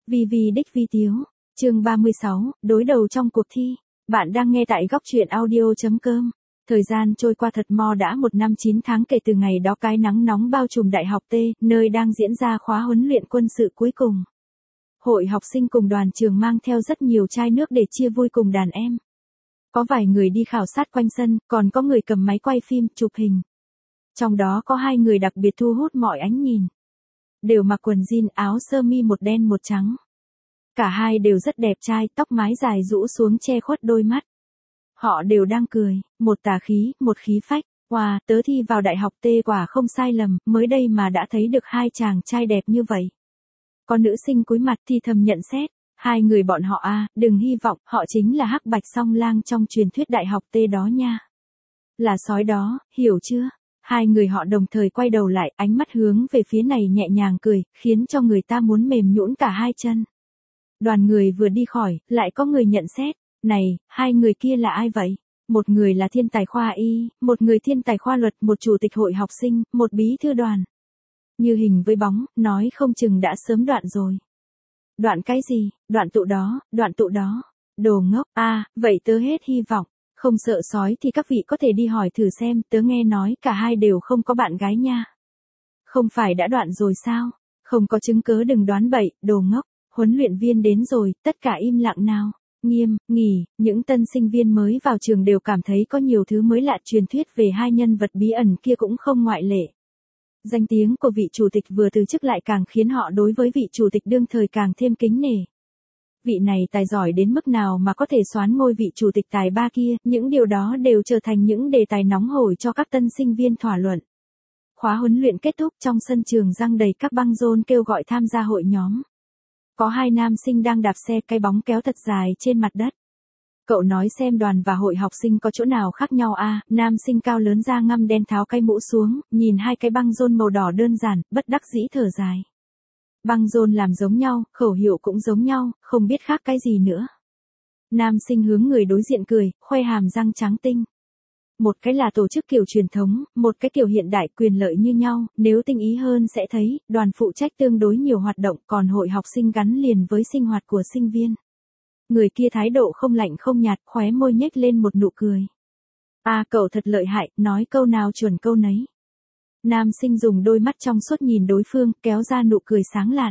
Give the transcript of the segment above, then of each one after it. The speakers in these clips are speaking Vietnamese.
Vi Vi đích vi tiếu, chương 36, đối đầu trong cuộc thi. Bạn đang nghe tại góc truyện audio.com. Thời gian trôi qua thật mo đã 1 năm 9 tháng kể từ ngày đó cái nắng nóng bao trùm Đại học T, nơi đang diễn ra khóa huấn luyện quân sự cuối cùng. Hội học sinh cùng đoàn trường mang theo rất nhiều chai nước để chia vui cùng đàn em. Có vài người đi khảo sát quanh sân, còn có người cầm máy quay phim, chụp hình. Trong đó có 2 người đặc biệt thu hút mọi ánh nhìn. Đều mặc quần jean, áo sơ mi một đen một trắng. Cả hai đều rất đẹp trai, tóc mái dài rũ xuống che khuất đôi mắt. Họ đều đang cười, một tà khí, một khí phách. Wow, tớ thi vào Đại học T quả không sai lầm, mới đây mà đã thấy được 2 chàng trai đẹp như vậy. Có nữ sinh cúi mặt thì thầm nhận xét, 2 người bọn họ đừng hy vọng, họ chính là hắc bạch song lang trong truyền thuyết Đại học T đó nha. Là sói đó, hiểu chưa? 2 người họ đồng thời quay đầu lại, ánh mắt hướng về phía này nhẹ nhàng cười, khiến cho người ta muốn mềm nhũn cả hai chân. Đoàn người vừa đi khỏi, lại có người nhận xét, này, 2 người kia là ai vậy? Một người là thiên tài khoa y, một người thiên tài khoa luật, một chủ tịch hội học sinh, một bí thư đoàn. Như hình với bóng, nói không chừng đã sớm đoạn rồi. Đoạn cái gì? Đoạn tụ đó. Đồ ngốc, vậy tớ hết hy vọng. Không sợ sói thì các vị có thể đi hỏi thử xem, tớ nghe nói cả hai đều không có bạn gái nha. Không phải đã đoạn rồi sao? Không có chứng cớ đừng đoán bậy, đồ ngốc. Huấn luyện viên đến rồi, tất cả im lặng nào. Nghiêm, nghỉ, những tân sinh viên mới vào trường đều cảm thấy có nhiều thứ mới lạ, truyền thuyết về 2 nhân vật bí ẩn kia cũng không ngoại lệ. Danh tiếng của vị chủ tịch vừa từ chức lại càng khiến họ đối với vị chủ tịch đương thời càng thêm kính nể. Vị này tài giỏi đến mức nào mà có thể soán ngôi vị chủ tịch tài ba kia, những điều đó đều trở thành những đề tài nóng hổi cho các tân sinh viên thảo luận. Khóa huấn luyện kết thúc, trong sân trường giăng đầy các băng rôn kêu gọi tham gia hội nhóm. Có 2 nam sinh đang đạp xe, cái bóng kéo thật dài trên mặt đất. Cậu nói xem đoàn và hội học sinh có chỗ nào khác nhau nam sinh cao lớn da ngăm đen tháo cái mũ xuống, nhìn 2 cái băng rôn màu đỏ đơn giản, bất đắc dĩ thở dài. Băng rôn làm giống nhau, khẩu hiệu cũng giống nhau, không biết khác cái gì nữa. Nam sinh hướng người đối diện cười, khoe hàm răng trắng tinh. Một cái là tổ chức kiểu truyền thống, một cái kiểu hiện đại, quyền lợi như nhau, nếu tinh ý hơn sẽ thấy, đoàn phụ trách tương đối nhiều hoạt động, còn hội học sinh gắn liền với sinh hoạt của sinh viên. Người kia thái độ không lạnh không nhạt, khóe môi nhếch lên một nụ cười. Cậu thật lợi hại, nói câu nào chuẩn câu nấy. Nam sinh dùng đôi mắt trong suốt nhìn đối phương, kéo ra nụ cười sáng lạn.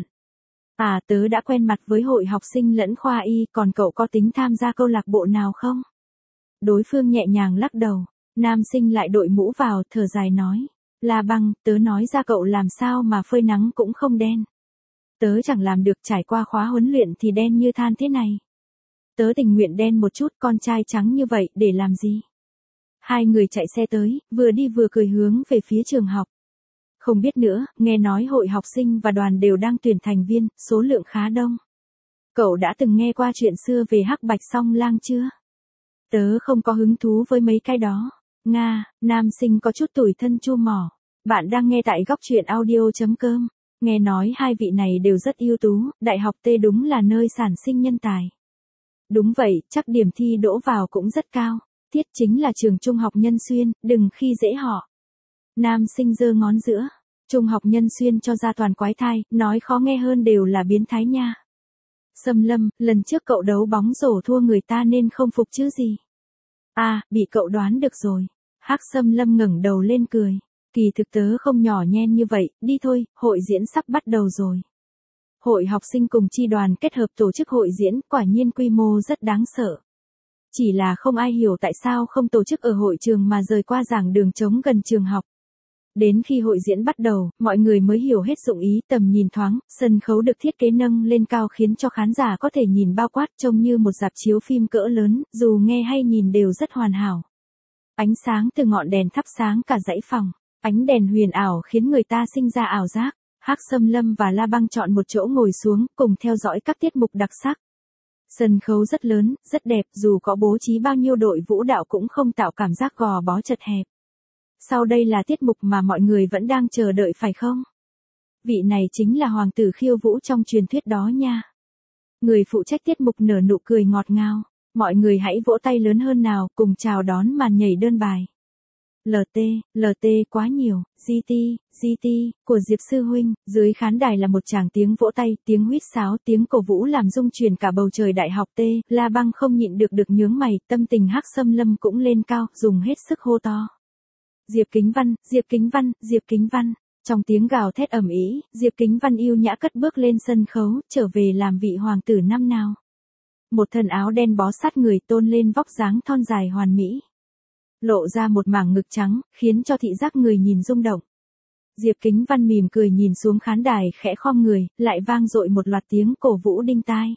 Tớ đã quen mặt với hội học sinh lẫn khoa y, còn cậu có tính tham gia câu lạc bộ nào không? Đối phương nhẹ nhàng lắc đầu. Nam sinh lại đội mũ vào, thở dài nói. Là băng, tớ nói ra cậu làm sao mà phơi nắng cũng không đen. Tớ chẳng làm được, trải qua khóa huấn luyện thì đen như than thế này. Tớ tình nguyện đen một chút, con trai trắng như vậy, để làm gì? 2 người chạy xe tới, vừa đi vừa cười hướng về phía trường học. Không biết nữa, nghe nói hội học sinh và đoàn đều đang tuyển thành viên, số lượng khá đông. Cậu đã từng nghe qua chuyện xưa về hắc bạch song lang chưa? Tớ không có hứng thú với mấy cái đó. Nga, nam sinh có chút tủi thân chu mỏ. Bạn đang nghe tại góc truyện audio.com. Nghe nói 2 vị này đều rất ưu tú, Đại học T đúng là nơi sản sinh nhân tài. Đúng vậy, chắc điểm thi đỗ vào cũng rất cao. Thiết chính là trường Trung học Nhân Xuyên, đừng khi dễ họ. Nam sinh giơ ngón giữa. Trung học Nhân Xuyên cho ra toàn quái thai, nói khó nghe hơn đều là biến thái nha. Xâm Lâm, lần trước cậu đấu bóng rổ thua người ta nên không phục chứ gì. Bị cậu đoán được rồi. Hắc Xâm Lâm ngẩng đầu lên cười. Kỳ thực tớ không nhỏ nhen như vậy, đi thôi, hội diễn sắp bắt đầu rồi. Hội học sinh cùng chi đoàn kết hợp tổ chức hội diễn, quả nhiên quy mô rất đáng sợ. Chỉ là không ai hiểu tại sao không tổ chức ở hội trường mà rời qua giảng đường trống gần trường học. Đến khi hội diễn bắt đầu, mọi người mới hiểu hết dụng ý, tầm nhìn thoáng, sân khấu được thiết kế nâng lên cao khiến cho khán giả có thể nhìn bao quát, trông như một rạp chiếu phim cỡ lớn, dù nghe hay nhìn đều rất hoàn hảo. Ánh sáng từ ngọn đèn thắp sáng cả dãy phòng, ánh đèn huyền ảo khiến người ta sinh ra ảo giác. Hắc Xâm Lâm và La Băng chọn một chỗ ngồi xuống, cùng theo dõi các tiết mục đặc sắc. Sân khấu rất lớn, rất đẹp, dù có bố trí bao nhiêu đội vũ đạo cũng không tạo cảm giác gò bó chật hẹp. Sau đây là tiết mục mà mọi người vẫn đang chờ đợi phải không? Vị này chính là hoàng tử khiêu vũ trong truyền thuyết đó nha. Người phụ trách tiết mục nở nụ cười ngọt ngào. Mọi người hãy vỗ tay lớn hơn nào, cùng chào đón màn nhảy đơn bài. LT quá nhiều, GT, của Diệp sư huynh, dưới khán đài là một tràng tiếng vỗ tay, tiếng huýt sáo, tiếng cổ vũ làm rung chuyển cả bầu trời đại học La Băng không nhịn được nhướng mày, tâm tình Hắc Xâm Lâm cũng lên cao, dùng hết sức hô to. Diệp Kính Văn, Diệp Kính Văn, Diệp Kính Văn. Trong tiếng gào thét ầm ĩ, Diệp Kính Văn yêu nhã cất bước lên sân khấu, trở về làm vị hoàng tử năm nào. Một thân áo đen bó sát người tôn lên vóc dáng thon dài hoàn mỹ. Lộ ra một mảng ngực trắng, khiến cho thị giác người nhìn rung động. Diệp Kính Văn mỉm cười nhìn xuống khán đài khẽ khom người, lại vang dội một loạt tiếng cổ vũ đinh tai.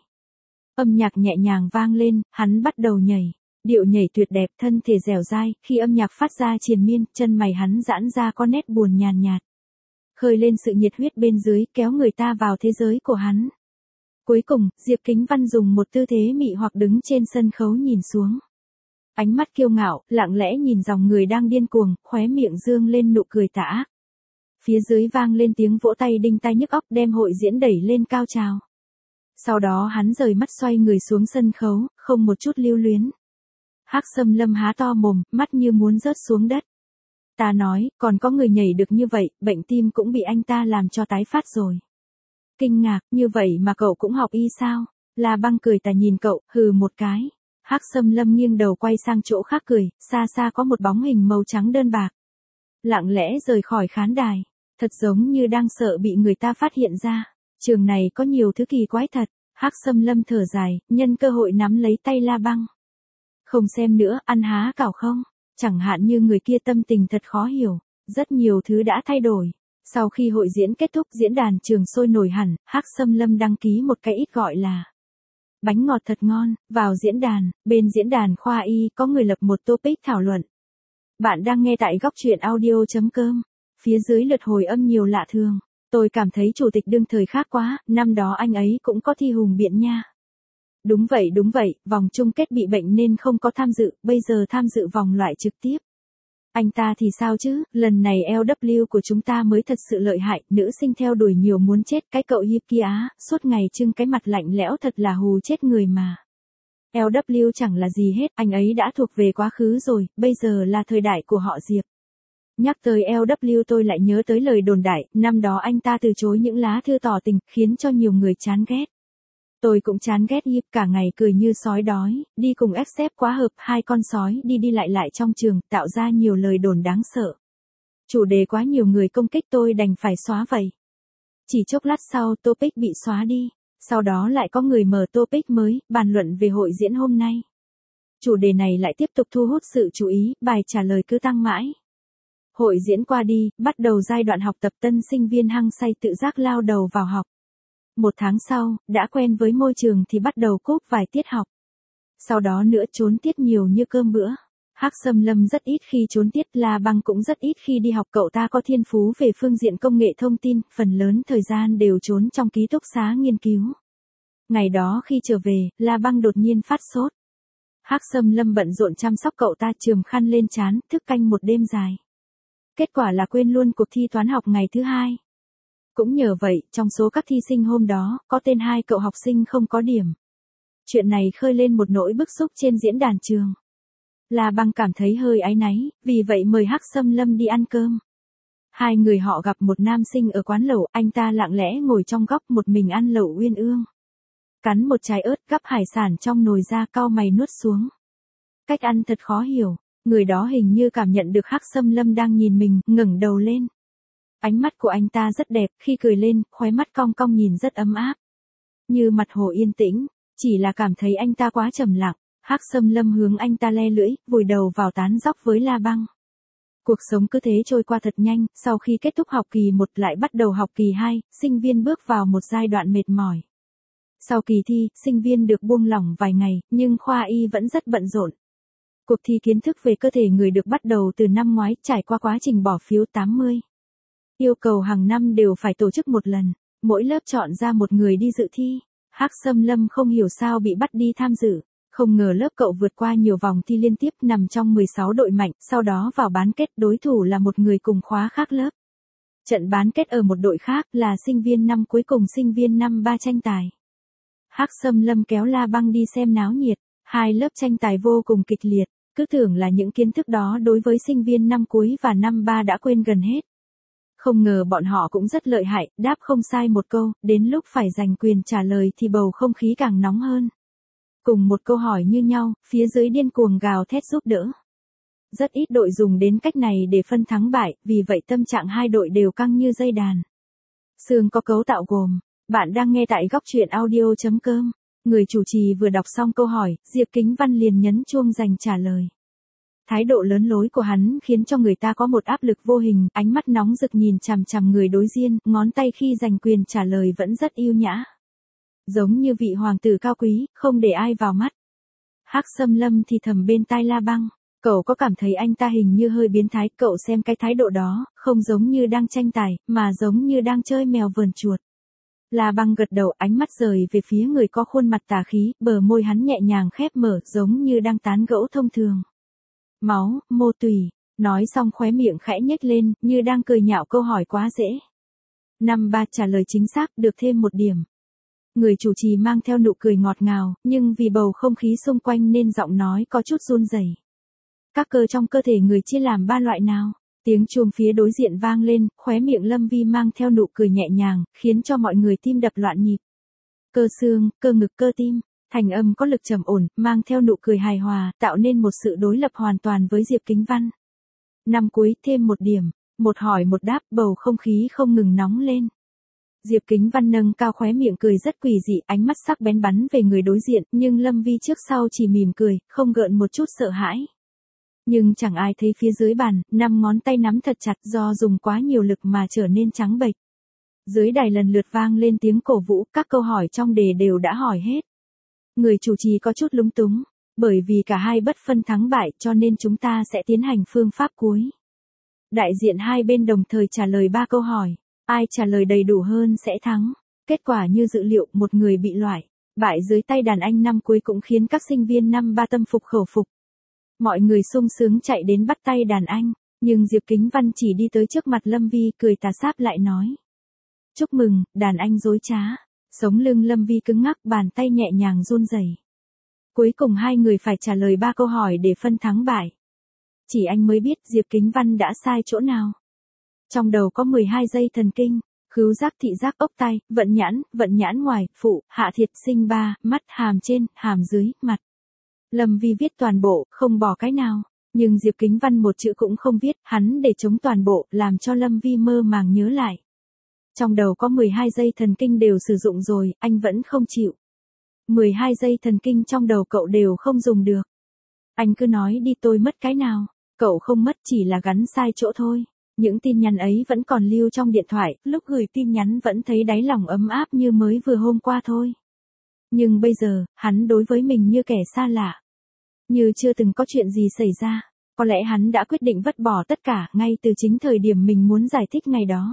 Âm nhạc nhẹ nhàng vang lên, hắn bắt đầu nhảy. Điệu nhảy tuyệt đẹp, thân thể dẻo dai, khi âm nhạc phát ra triền miên, chân mày hắn giãn ra có nét buồn nhàn nhạt. Khơi lên sự nhiệt huyết bên dưới, kéo người ta vào thế giới của hắn. Cuối cùng, Diệp Kính Văn dùng một tư thế mị hoặc đứng trên sân khấu nhìn xuống. Ánh mắt kiêu ngạo, lặng lẽ nhìn dòng người đang điên cuồng, khóe miệng dương lên nụ cười tà ác. Phía dưới vang lên tiếng vỗ tay đinh tai nhức óc đem hội diễn đẩy lên cao trào. Sau đó hắn rời mắt xoay người xuống sân khấu, không một chút lưu luyến. Hắc Xâm Lâm há to mồm, mắt như muốn rớt xuống đất. Ta nói, còn có người nhảy được như vậy, bệnh tim cũng bị anh ta làm cho tái phát rồi. Kinh ngạc, như vậy mà cậu cũng học y sao? La Băng cười tà nhìn cậu, hừ một cái. Hắc Xâm Lâm nghiêng đầu quay sang chỗ khác cười, xa xa có một bóng hình màu trắng đơn bạc. Lặng lẽ rời khỏi khán đài, thật giống như đang sợ bị người ta phát hiện ra. Trường này có nhiều thứ kỳ quái thật. Hắc Xâm Lâm thở dài, nhân cơ hội nắm lấy tay La Băng. Không xem nữa, ăn há cảo không? Chẳng hạn như người kia tâm tình thật khó hiểu, rất nhiều thứ đã thay đổi. Sau khi hội diễn kết thúc, diễn đàn trường sôi nổi hẳn, Hắc Xâm Lâm đăng ký một cái ít gọi là bánh ngọt thật ngon, vào diễn đàn, bên diễn đàn khoa y có người lập một topic thảo luận. Bạn đang nghe tại góc truyện audio.com, phía dưới lượt hồi âm nhiều lạ thường. Tôi cảm thấy chủ tịch đương thời khác quá, năm đó anh ấy cũng có thi hùng biện nha. Đúng vậy, vòng chung kết bị bệnh nên không có tham dự, bây giờ tham dự vòng loại trực tiếp. Anh ta thì sao chứ, lần này LW của chúng ta mới thật sự lợi hại, nữ sinh theo đuổi nhiều muốn chết, cái cậu hiệp kia á, suốt ngày trưng cái mặt lạnh lẽo thật là hù chết người mà. LW chẳng là gì hết, anh ấy đã thuộc về quá khứ rồi, bây giờ là thời đại của họ Diệp. Nhắc tới LW tôi lại nhớ tới lời đồn đại, năm đó anh ta từ chối những lá thư tỏ tình, khiến cho nhiều người chán ghét. Tôi cũng chán ghét Hiệp, cả ngày cười như sói đói, đi cùng xếp quá hợp, hai con sói đi lại trong trường, tạo ra nhiều lời đồn đáng sợ. Chủ đề quá nhiều người công kích tôi đành phải xóa vậy. Chỉ chốc lát sau topic bị xóa đi, sau đó lại có người mở topic mới, bàn luận về hội diễn hôm nay. Chủ đề này lại tiếp tục thu hút sự chú ý, bài trả lời cứ tăng mãi. Hội diễn qua đi, bắt đầu giai đoạn học tập, tân sinh viên hăng say tự giác lao đầu vào học. Một tháng sau, đã quen với môi trường thì bắt đầu cúp vài tiết học. Sau đó nữa trốn tiết nhiều như cơm bữa. Hắc Xâm Lâm rất ít khi trốn tiết, La Băng cũng rất ít khi đi học, cậu ta có thiên phú về phương diện công nghệ thông tin, phần lớn thời gian đều trốn trong ký túc xá nghiên cứu. Ngày đó khi trở về, La Băng đột nhiên phát sốt. Hắc Xâm Lâm bận rộn chăm sóc cậu ta, chườm khăn lên trán, thức canh một đêm dài. Kết quả là quên luôn cuộc thi toán học ngày thứ hai. Cũng nhờ vậy, trong số các thi sinh hôm đó, có tên 2 cậu học sinh không có điểm. Chuyện này khơi lên một nỗi bức xúc trên diễn đàn trường. La Băng cảm thấy hơi áy náy, vì vậy mời Hắc Xâm Lâm đi ăn cơm. Hai người họ gặp một nam sinh ở quán lẩu, anh ta lặng lẽ ngồi trong góc một mình ăn lẩu uyên ương. Cắn một trái ớt, gắp hải sản trong nồi ra, cau mày nuốt xuống. Cách ăn thật khó hiểu, người đó hình như cảm nhận được Hắc Xâm Lâm đang nhìn mình, ngẩng đầu lên. Ánh mắt của anh ta rất đẹp, khi cười lên, khóe mắt cong cong nhìn rất ấm áp. Như mặt hồ yên tĩnh, chỉ là cảm thấy anh ta quá trầm lặng. Hắc Xâm Lâm hướng anh ta le lưỡi, vùi đầu vào tán dóc với La Băng. Cuộc sống cứ thế trôi qua thật nhanh, sau khi kết thúc học kỳ 1 lại bắt đầu học kỳ 2, sinh viên bước vào một giai đoạn mệt mỏi. Sau kỳ thi, sinh viên được buông lỏng vài ngày, nhưng khoa y vẫn rất bận rộn. Cuộc thi kiến thức về cơ thể người được bắt đầu từ năm ngoái, trải qua quá trình bỏ phiếu 80. Yêu cầu hàng năm đều phải tổ chức một lần, mỗi lớp chọn ra một người đi dự thi. Hắc Xâm Lâm không hiểu sao bị bắt đi tham dự, không ngờ lớp cậu vượt qua nhiều vòng thi liên tiếp, nằm trong 16 đội mạnh, sau đó vào bán kết, đối thủ là một người cùng khóa khác lớp. Trận bán kết ở một đội khác là sinh viên năm cuối cùng, sinh viên năm 3 tranh tài. Hắc Xâm Lâm kéo La Băng đi xem náo nhiệt, hai lớp tranh tài vô cùng kịch liệt. Cứ tưởng là những kiến thức đó đối với sinh viên năm cuối và năm ba đã quên gần hết. Không ngờ bọn họ cũng rất lợi hại, đáp không sai một câu, đến lúc phải giành quyền trả lời thì bầu không khí càng nóng hơn. Cùng một câu hỏi như nhau, phía dưới điên cuồng gào thét giúp đỡ. Rất ít đội dùng đến cách này để phân thắng bại, vì vậy tâm trạng hai đội đều căng như dây đàn. Xương có cấu tạo gồm, bạn đang nghe tại góc truyện audio.com. Người chủ trì vừa đọc xong câu hỏi, Diệp Kính Văn liền nhấn chuông dành trả lời. Thái độ lớn lối của hắn khiến cho người ta có một áp lực vô hình, ánh mắt nóng rực nhìn chằm chằm người đối diện, ngón tay khi giành quyền trả lời vẫn rất yêu nhã. Giống như vị hoàng tử cao quý, không để ai vào mắt. Hắc Sâm Lâm thì thầm bên tai La Băng, cậu có cảm thấy anh ta hình như hơi biến thái, cậu xem cái thái độ đó, không giống như đang tranh tài, mà giống như đang chơi mèo vờn chuột. La Băng gật đầu, ánh mắt rời về phía người có khuôn mặt tà khí, bờ môi hắn nhẹ nhàng khép mở, giống như đang tán gẫu thông thường. Máu, mô tùy, nói xong khóe miệng khẽ nhếch lên, như đang cười nhạo câu hỏi quá dễ. Năm ba trả lời chính xác, được thêm một điểm. Người chủ trì mang theo nụ cười ngọt ngào, nhưng vì bầu không khí xung quanh nên giọng nói có chút run rẩy. Các cơ trong cơ thể người chia làm 3 loại nào? Tiếng chuông phía đối diện vang lên, khóe miệng Lâm Vi mang theo nụ cười nhẹ nhàng, khiến cho mọi người tim đập loạn nhịp. Cơ xương, cơ ngực, cơ tim. Thành âm có lực trầm ổn, mang theo nụ cười hài hòa, tạo nên một sự đối lập hoàn toàn với Diệp Kính Văn. Năm cuối thêm một điểm, một hỏi một đáp, bầu không khí không ngừng nóng lên. Diệp Kính Văn nâng cao khóe miệng cười rất quỷ dị, ánh mắt sắc bén bắn về người đối diện, nhưng Lâm Vi trước sau chỉ mỉm cười, không gợn một chút sợ hãi. Nhưng chẳng ai thấy phía dưới bàn, 5 ngón tay nắm thật chặt do dùng quá nhiều lực mà trở nên trắng bệch. Dưới đài lần lượt vang lên tiếng cổ vũ, các câu hỏi trong đề đều đã hỏi hết. Người chủ trì có chút lúng túng, bởi vì cả hai bất phân thắng bại cho nên chúng ta sẽ tiến hành phương pháp cuối. Đại diện hai bên đồng thời trả lời 3 câu hỏi, ai trả lời đầy đủ hơn sẽ thắng. Kết quả như dự liệu, một người bị loại, bại dưới tay đàn anh năm cuối cũng khiến các sinh viên năm ba tâm phục khẩu phục. Mọi người sung sướng chạy đến bắt tay đàn anh, nhưng Diệp Kính Văn chỉ đi tới trước mặt Lâm Vi cười tà sáp lại nói. Chúc mừng, đàn anh dối trá. Sống lưng Lâm Vi cứng ngắc, bàn tay nhẹ nhàng run rẩy. Cuối cùng hai người phải trả lời 3 câu hỏi để phân thắng bại. Chỉ anh mới biết Diệp Kính Văn đã sai chỗ nào. Trong đầu có 12 dây thần kinh, khứu giác, thị giác, ốc tai, vận nhãn ngoài, phụ, hạ thiệt, sinh ba, mắt, hàm trên, hàm dưới, mặt. Lâm Vi viết toàn bộ, không bỏ cái nào. Nhưng Diệp Kính Văn một chữ cũng không viết, hắn để chống toàn bộ, làm cho Lâm Vi mơ màng nhớ lại. Trong đầu có 12 dây thần kinh đều sử dụng rồi, anh vẫn không chịu. 12 dây thần kinh trong đầu cậu đều không dùng được. Anh cứ nói đi, tôi mất cái nào? Cậu không mất, chỉ là gắn sai chỗ thôi. Những tin nhắn ấy vẫn còn lưu trong điện thoại, lúc gửi tin nhắn vẫn thấy đáy lòng ấm áp như mới vừa hôm qua thôi. Nhưng bây giờ, hắn đối với mình như kẻ xa lạ. Như chưa từng có chuyện gì xảy ra. Có lẽ hắn đã quyết định vứt bỏ tất cả ngay từ chính thời điểm mình muốn giải thích ngày đó.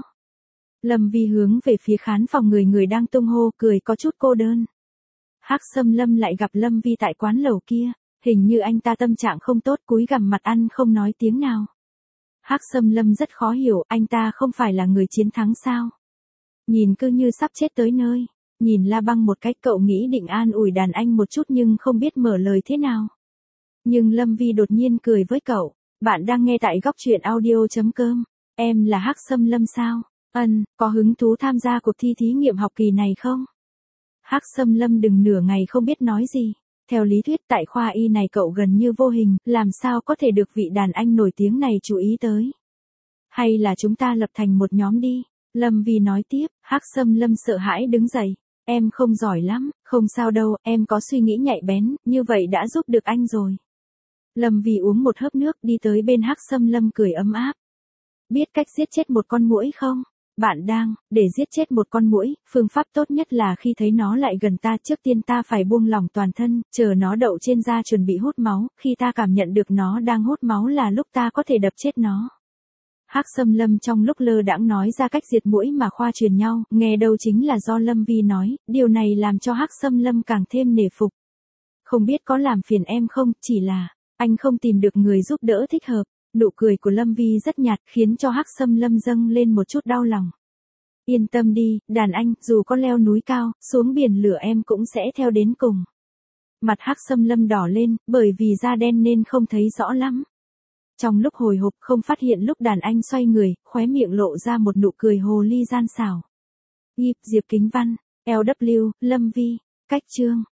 Lâm Vi hướng về phía khán phòng người đang tung hô, cười có chút cô đơn. Hắc Sâm Lâm lại gặp Lâm Vi tại quán lẩu kia, hình như anh ta tâm trạng không tốt, cúi gằm mặt ăn không nói tiếng nào. Hắc Sâm Lâm rất khó hiểu, anh ta không phải là người chiến thắng sao? Nhìn cứ như sắp chết tới nơi. Nhìn La Băng một cách, cậu nghĩ định an ủi đàn anh một chút nhưng không biết mở lời thế nào. Nhưng Lâm Vi đột nhiên cười với cậu. Bạn đang nghe tại góc truyện audio.com. Em là Hắc Sâm Lâm sao? Có hứng thú tham gia cuộc thi thí nghiệm học kỳ này không? Hắc Sâm Lâm đừng nửa ngày không biết nói gì. Theo lý thuyết tại khoa y này cậu gần như vô hình, làm sao có thể được vị đàn anh nổi tiếng này chú ý tới. Hay là chúng ta lập thành một nhóm đi? Lâm Vi nói tiếp. Hắc Sâm Lâm sợ hãi đứng dậy. Em không giỏi lắm, không sao đâu, em có suy nghĩ nhạy bén, như vậy đã giúp được anh rồi. Lâm Vi uống một hớp nước, đi tới bên Hắc Sâm Lâm cười ấm áp. Biết cách giết chết một con muỗi không? Bạn đang, để giết chết một con muỗi, phương pháp tốt nhất là khi thấy nó lại gần ta, trước tiên ta phải buông lỏng toàn thân, chờ nó đậu trên da chuẩn bị hút máu, khi ta cảm nhận được nó đang hút máu là lúc ta có thể đập chết nó. Hắc Sâm Lâm trong lúc lơ đãng nói ra cách diệt muỗi mà khoa truyền nhau, nghe đâu chính là do Lâm Vi nói, điều này làm cho Hắc Sâm Lâm càng thêm nể phục. Không biết có làm phiền em không, chỉ là, anh không tìm được người giúp đỡ thích hợp. Nụ cười của Lâm Vi rất nhạt, khiến cho Hắc Sâm Lâm dâng lên một chút đau lòng. Yên tâm đi, đàn anh, dù có leo núi cao, xuống biển lửa em cũng sẽ theo đến cùng. Mặt Hắc Sâm Lâm đỏ lên, bởi vì da đen nên không thấy rõ lắm. Trong lúc hồi hộp không phát hiện lúc đàn anh xoay người, khóe miệng lộ ra một nụ cười hồ ly gian xảo. Diệp Kính Văn, LW, Lâm Vi, cách chương.